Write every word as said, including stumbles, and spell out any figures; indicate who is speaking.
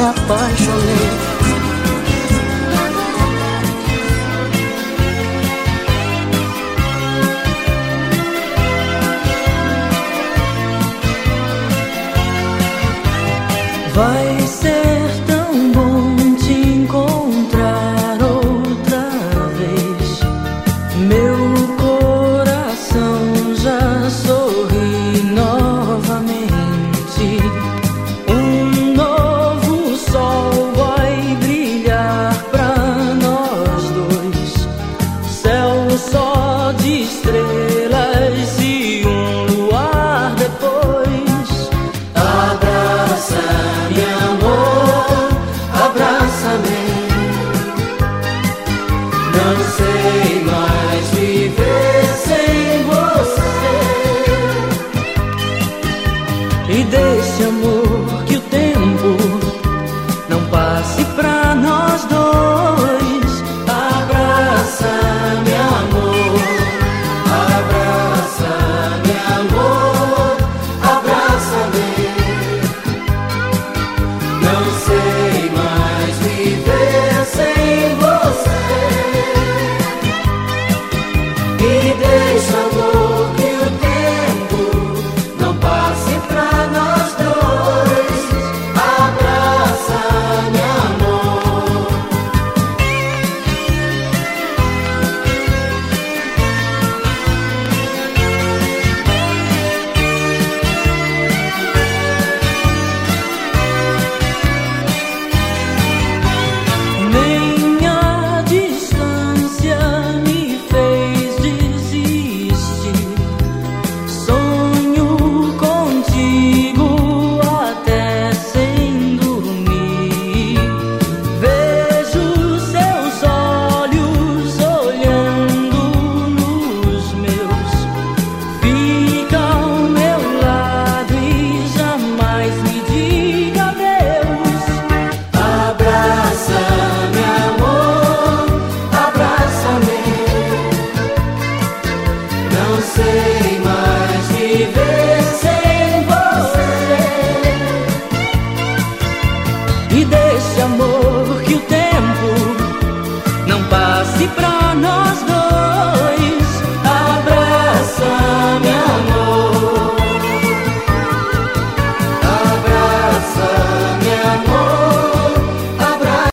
Speaker 1: apaixonei. Vai ser tão bom te encontrar outra vez. Meu coração já sorri novamente. Um novo sol vai brilhar pra nós dois. Céu só de estrelas e um luar depois. Abraça-me, amor, abraça-me. Não sei mais viver sem você. E desse amor que o tempo não passe pra nós dois. Abraça-me, amor, abraça-me, amor, abraça-me. Não sei mais viver sem você. E deixa, amor, que o tempo não passe pra nós dois. Abraça-me, amor. Nem a distância me fez desistir. Sonho contigo até sem dormir. Vejo seus olhos olhando nos meus. Fica ao meu lado e jamais me diga adeus. Abraça-me, amor, abraça-me. Não sei